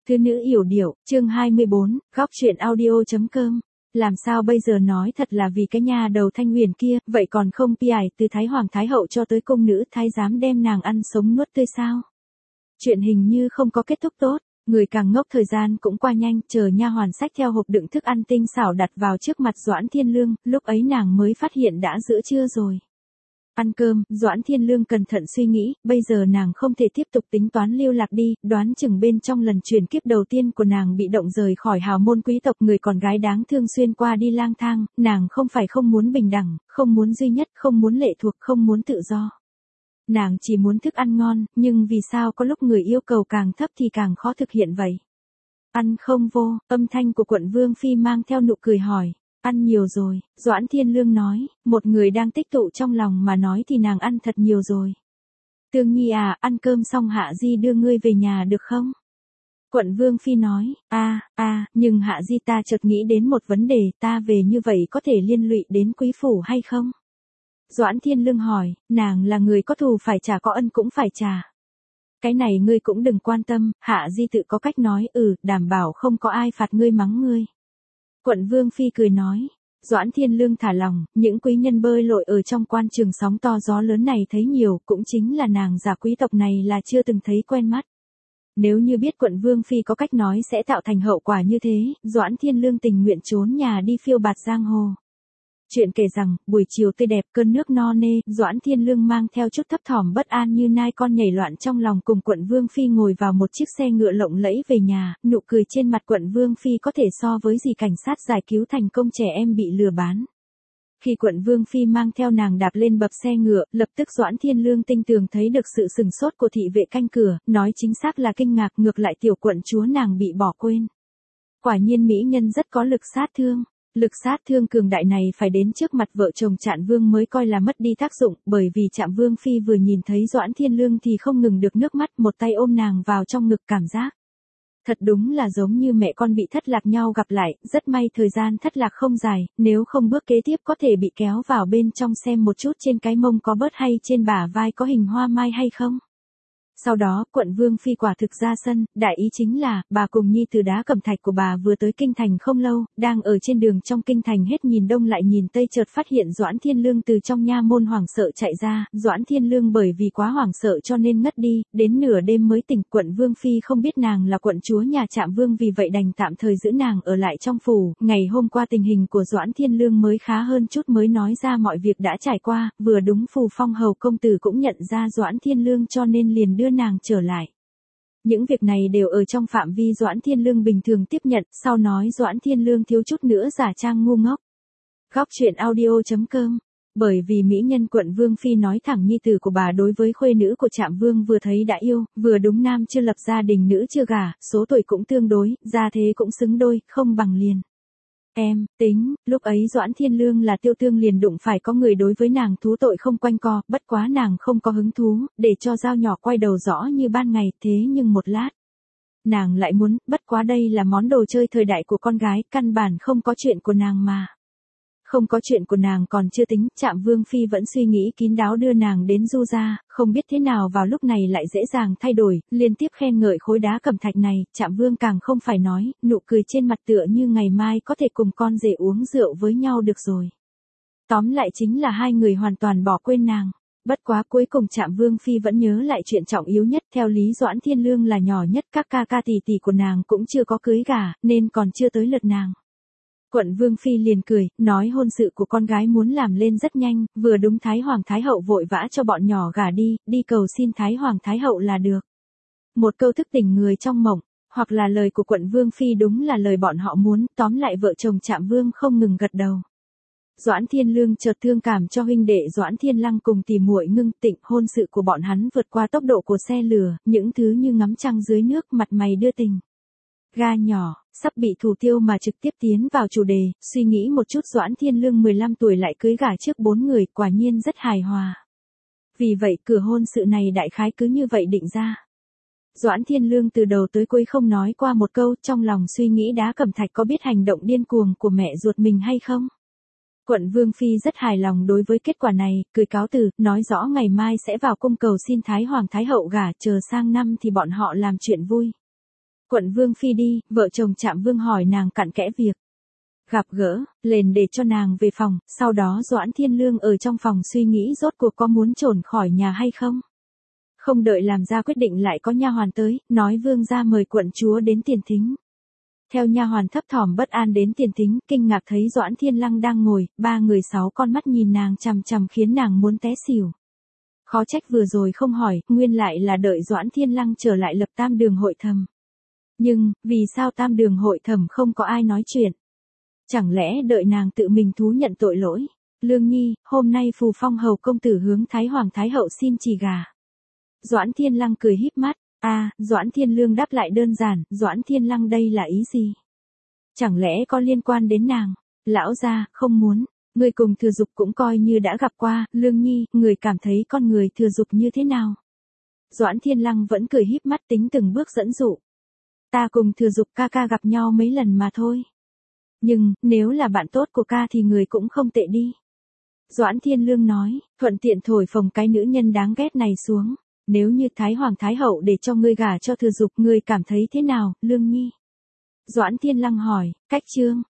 Thư nữ yểu điệu, chương 24, góc truyện audio.com. Làm sao bây giờ, nói thật là vì cái nhà đầu Thanh Huyền kia, vậy còn không pi ải từ Thái Hoàng Thái Hậu cho tới công nữ thái giám đem nàng ăn sống nuốt tươi sao? Chuyện hình như không có kết thúc tốt, người càng ngốc thời gian cũng qua nhanh, chờ nha hoàn xách theo hộp đựng thức ăn tinh xảo đặt vào trước mặt Doãn Thiên Lương, lúc ấy nàng mới phát hiện đã giữa trưa rồi. Ăn cơm, Doãn Thiên Lương cẩn thận suy nghĩ, bây giờ nàng không thể tiếp tục tính toán lưu lạc đi, đoán chừng bên trong lần chuyển kiếp đầu tiên của nàng bị động rời khỏi hào môn quý tộc, người con gái đáng thương xuyên qua đi lang thang, nàng không phải không muốn bình đẳng, không muốn duy nhất, không muốn lệ thuộc, không muốn tự do. Nàng chỉ muốn thức ăn ngon, nhưng vì sao có lúc người yêu cầu càng thấp thì càng khó thực hiện vậy? Ăn không vô, âm thanh của quận Vương Phi mang theo nụ cười hỏi. Ăn nhiều rồi, Doãn Thiên Lương nói, một người đang tích tụ trong lòng mà nói thì nàng ăn thật nhiều rồi. Tương Nhi à, ăn cơm xong Hạ Di đưa ngươi về nhà được không? Quận Vương Phi nói, nhưng Hạ Di ta chợt nghĩ đến một vấn đề, ta về như vậy có thể liên lụy đến quý phủ hay không? Doãn Thiên Lương hỏi, nàng là người có thù phải trả, có ân cũng phải trả. Cái này ngươi cũng đừng quan tâm, Hạ Di tự có cách nói, đảm bảo không có ai phạt ngươi mắng ngươi. Quận Vương Phi cười nói, Doãn Thiên Lương thả lòng, những quý nhân bơi lội ở trong quan trường sóng to gió lớn này thấy nhiều, cũng chính là nàng giả quý tộc này là chưa từng thấy quen mắt. Nếu như biết quận Vương Phi có cách nói sẽ tạo thành hậu quả như thế, Doãn Thiên Lương tình nguyện trốn nhà đi phiêu bạt giang hồ. Chuyện kể rằng, buổi chiều tươi đẹp, cơn nước no nê, Doãn Thiên Lương mang theo chút thấp thỏm bất an như nai con nhảy loạn trong lòng cùng quận Vương Phi ngồi vào một chiếc xe ngựa lộng lẫy về nhà, nụ cười trên mặt quận Vương Phi có thể so với gì cảnh sát giải cứu thành công trẻ em bị lừa bán. Khi quận Vương Phi mang theo nàng đạp lên bập xe ngựa, lập tức Doãn Thiên Lương tinh tường thấy được sự sừng sốt của thị vệ canh cửa, nói chính xác là kinh ngạc, ngược lại tiểu quận chúa nàng bị bỏ quên. Quả nhiên mỹ nhân rất có lực sát thương. Lực sát thương cường đại này phải đến trước mặt vợ chồng Trạm Vương mới coi là mất đi tác dụng, bởi vì Trạm Vương Phi vừa nhìn thấy Doãn Thiên Lương thì không ngừng được nước mắt, một tay ôm nàng vào trong ngực, cảm giác thật đúng là giống như mẹ con bị thất lạc nhau gặp lại, rất may thời gian thất lạc không dài, nếu không bước kế tiếp có thể bị kéo vào bên trong xem một chút trên cái mông có bớt hay trên bả vai có hình hoa mai hay không. Sau đó, quận Vương Phi quả thực ra sân, đại ý chính là, bà cùng nhi từ đá cẩm thạch của bà vừa tới kinh thành không lâu, đang ở trên đường trong kinh thành hết nhìn đông lại nhìn tây, chợt phát hiện Doãn Thiên Lương từ trong nha môn hoảng sợ chạy ra, Doãn Thiên Lương bởi vì quá hoảng sợ cho nên ngất đi, đến nửa đêm mới tỉnh. Quận Vương Phi không biết nàng là quận chúa nhà Trạm Vương, vì vậy đành tạm thời giữ nàng ở lại trong phủ. Ngày hôm qua tình hình của Doãn Thiên Lương mới khá hơn chút, mới nói ra mọi việc đã trải qua, vừa đúng Phù Phong hầu công tử cũng nhận ra Doãn Thiên Lương cho nên liền đưa nàng trở lại. Những việc này đều ở trong phạm vi Doãn Thiên Lương bình thường tiếp nhận, sau nói Doãn Thiên Lương thiếu chút nữa giả trang ngu ngốc. Góc truyện audio.com. Bởi vì mỹ nhân quận Vương Phi nói thẳng nhi tử của bà đối với khuê nữ của Trạm Vương vừa thấy đã yêu, vừa đúng nam chưa lập gia đình nữ chưa gả, số tuổi cũng tương đối, gia thế cũng xứng đôi, không bằng liền. Em, tính, lúc ấy Doãn Thiên Lương là tiêu tương liền đụng phải có người đối với nàng thú tội không quanh co, bất quá nàng không có hứng thú, để cho dao nhỏ quay đầu rõ như ban ngày, thế nhưng một lát. Nàng lại muốn, bất quá đây là món đồ chơi thời đại của con gái, căn bản không có chuyện của nàng mà. Không có chuyện của nàng còn chưa tính, Trạm Vương Phi vẫn suy nghĩ kín đáo đưa nàng đến Du gia, không biết thế nào vào lúc này lại dễ dàng thay đổi, liên tiếp khen ngợi khối đá cẩm thạch này, Trạm Vương càng không phải nói, nụ cười trên mặt tựa như ngày mai có thể cùng con rể uống rượu với nhau được rồi. Tóm lại chính là hai người hoàn toàn bỏ quên nàng. Bất quá cuối cùng Trạm Vương Phi vẫn nhớ lại chuyện trọng yếu nhất, theo lý Doãn Thiên Lương là nhỏ nhất, các ca ca tỷ tỷ của nàng cũng chưa có cưới gả, nên còn chưa tới lượt nàng. Quận Vương Phi liền cười, nói hôn sự của con gái muốn làm lên rất nhanh, vừa đúng Thái Hoàng Thái Hậu vội vã cho bọn nhỏ gả đi cầu xin Thái Hoàng Thái Hậu là được. Một câu thức tỉnh người trong mộng, hoặc là lời của quận Vương Phi đúng là lời bọn họ muốn, tóm lại vợ chồng Trạm Vương không ngừng gật đầu. Doãn Thiên Lương chợt thương cảm cho huynh đệ Doãn Thiên Lăng cùng tỷ muội Ngưng Tịnh, hôn sự của bọn hắn vượt qua tốc độ của xe lửa, những thứ như ngắm trăng dưới nước, mặt mày đưa tình. Ga nhỏ, sắp bị thủ tiêu mà trực tiếp tiến vào chủ đề, suy nghĩ một chút Doãn Thiên Lương 15 tuổi lại cưới gả trước 4 người, quả nhiên rất hài hòa. Vì vậy cửa hôn sự này đại khái cứ như vậy định ra. Doãn Thiên Lương từ đầu tới cuối không nói qua một câu, trong lòng suy nghĩ đá cẩm thạch có biết hành động điên cuồng của mẹ ruột mình hay không. Quận Vương Phi rất hài lòng đối với kết quả này, cười cáo từ, nói rõ ngày mai sẽ vào cung cầu xin Thái Hoàng Thái Hậu gả, chờ sang năm thì bọn họ làm chuyện vui. Quận Vương Phi đi, vợ chồng Trạm Vương hỏi nàng cặn kẽ việc gặp gỡ, liền để cho nàng về phòng, sau đó Doãn Thiên Lương ở trong phòng suy nghĩ rốt cuộc có muốn trốn khỏi nhà hay không. Không đợi làm ra quyết định lại có nha hoàn tới, nói vương gia mời quận chúa đến tiền thính. Theo nha hoàn thấp thỏm bất an đến tiền thính, kinh ngạc thấy Doãn Thiên Lăng đang ngồi, ba người sáu con mắt nhìn nàng chằm chằm khiến nàng muốn té xỉu. Khó trách vừa rồi không hỏi, nguyên lại là đợi Doãn Thiên Lăng trở lại lập tam đường hội thẩm. Nhưng, vì sao tam đường hội thẩm không có ai nói chuyện? Chẳng lẽ đợi nàng tự mình thú nhận tội lỗi? Lương Nhi, hôm nay Phù Phong hầu công tử hướng Thái Hoàng Thái hậu xin chỉ gà. Doãn Thiên Lăng cười híp mắt. Doãn Thiên Lương đáp lại đơn giản, Doãn Thiên Lăng đây là ý gì? Chẳng lẽ có liên quan đến nàng? Lão gia, không muốn. Người cùng Thừa Dục cũng coi như đã gặp qua, Lương Nhi, người cảm thấy con người Thừa Dục như thế nào? Doãn Thiên Lăng vẫn cười híp mắt tính từng bước dẫn dụ. Ta cùng Thừa Dục ca ca gặp nhau mấy lần mà thôi. Nhưng, nếu là bạn tốt của ca thì người cũng không tệ đi. Doãn Thiên Lương nói, thuận tiện thổi phồng cái nữ nhân đáng ghét này xuống. Nếu như Thái Hoàng Thái hậu để cho ngươi gả cho Thừa Dục, ngươi cảm thấy thế nào, Lương Nhi? Doãn Thiên Lăng hỏi, cách chương.